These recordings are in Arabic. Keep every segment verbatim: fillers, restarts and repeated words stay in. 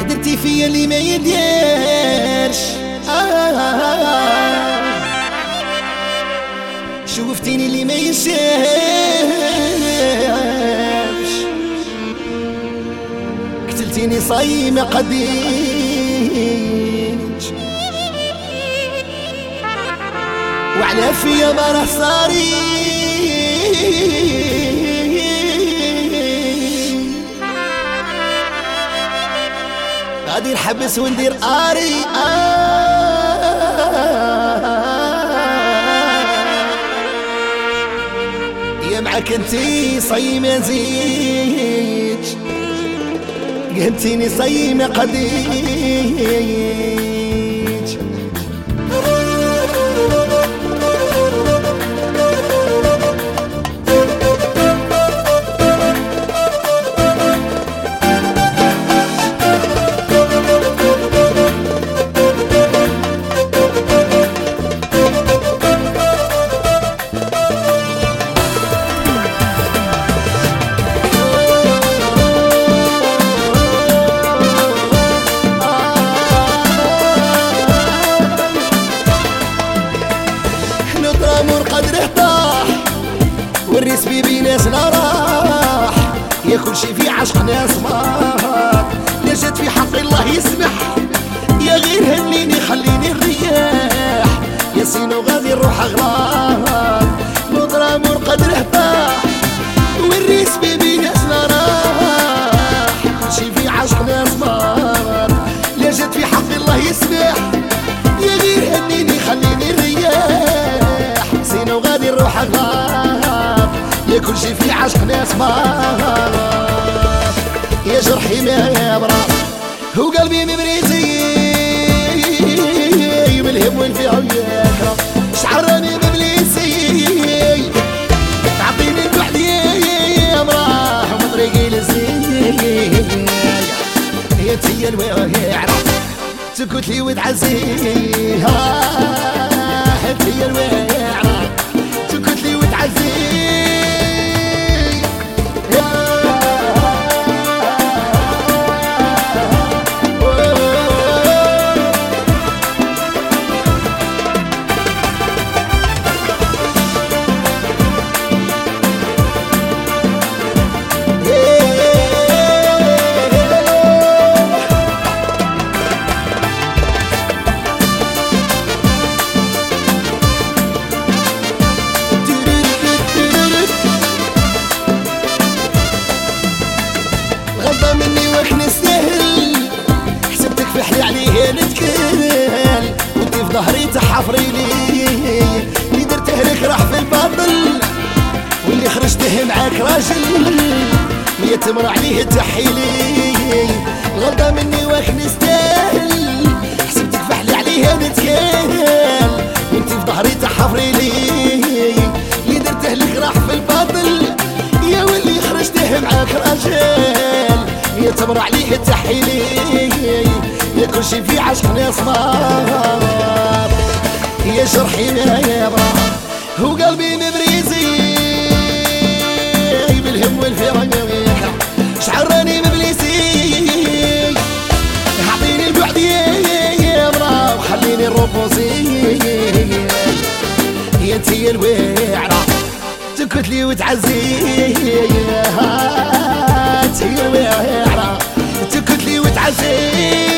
درتي فيا اللي ما يديرش. آه شوفتيني اللي ما يشافش. قتلتيني صايم ما قديش، وعلى فيا ما راه صاري. غادي نحبس وندير قاري. يا معاك انتي صايم ما زيدش، قهمتيني صايم ما قديش. قدره طاح والريس بيبي ناسنا راح، يا كل شي في عشق ناس مات. لا جات في حق الله يسمح، يا غير هنيني خليني نريح. يا سينو غادي نروح اغلاط، مضرام قدره طاح والريس بيبي ناسنا راح، كل شي في عشق ناس مات. لا جات في حق الله يسمح، يا غير هنيني خليني نريح. سينو غادي نروح اغلاط، يا كل شي في عشق ناس مات. يا جرحي ما يبرى وقلبي مبريتي، بالهم وين فيها ياكرا شعراني ببليسي. تعطيني بوحدي امراح ومطريقي للزين، هي تهي الواعرة تكتلي وتعزيها. هي الواعرة تكتلي وتعزيها. غلطة مني وك نستاهل، حسبتك في حلي عليه نتكال، وانتي في ظهري تحفري لي. اللي درته لك راح في الباطل، واللي خرجته معاك راجل مية مرة عليه تحيلي. غلطة مني وك نستاهل، حسبتك في حلي عليه نتكال، وانتي في ظهري تحفري لي. اللي درته لك راح في الباطل، يا واللي خرجته معاك راجل مية تمر عليه تحيلي. يا كل شي في عشق ناس مات، يا جرحي ما يبرى وقلبي مبريزي. بالهم والفراق شعراني مبليسي. اعطيني البعد يبرى وخليني الرفوسي. هي انتي الواعرة تكتلي وتعزيها. هي الواعرة تكتلي وتعزيها.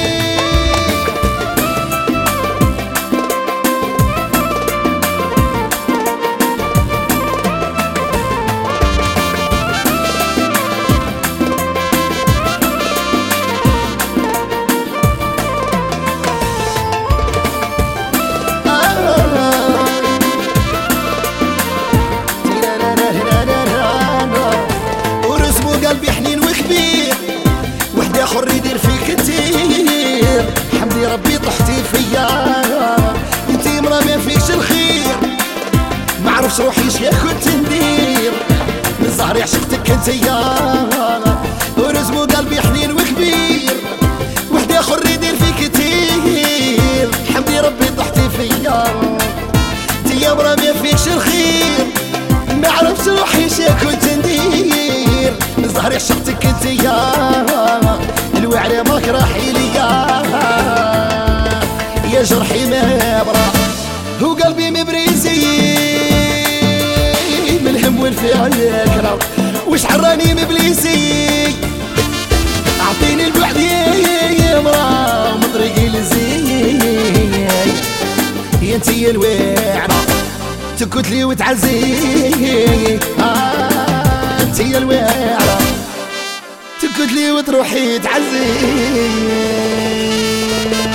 قلبي حنين وكبير، وحدة اخر يدير فيك كتير. حمدي ربي طحتي فيا، انتي مرا ما فيكش الخير. معرفش روحي شيا كنت ندير، من زهري عشقتك انتيا. ورزمو قلبي حنين وكبير، وحدة اخر يدير فيك كتير. حمدي ربي طحتي فيا، انتيا مرا ما فيكش الخير. معرفش روحي شيا كنت ندير، ظهري عشقتك انتيا. الوعرة ما راك راحي ليا يا جرحي ما برا وقلبي مبريزي من الهم والفكرة وش حراني مبليسي اعطيني البعد يا مرا من طريقي لزي يا انتي الوعرة تكتلي وتعزي آه انتي الوعرة تكتلي وتروحي تعزي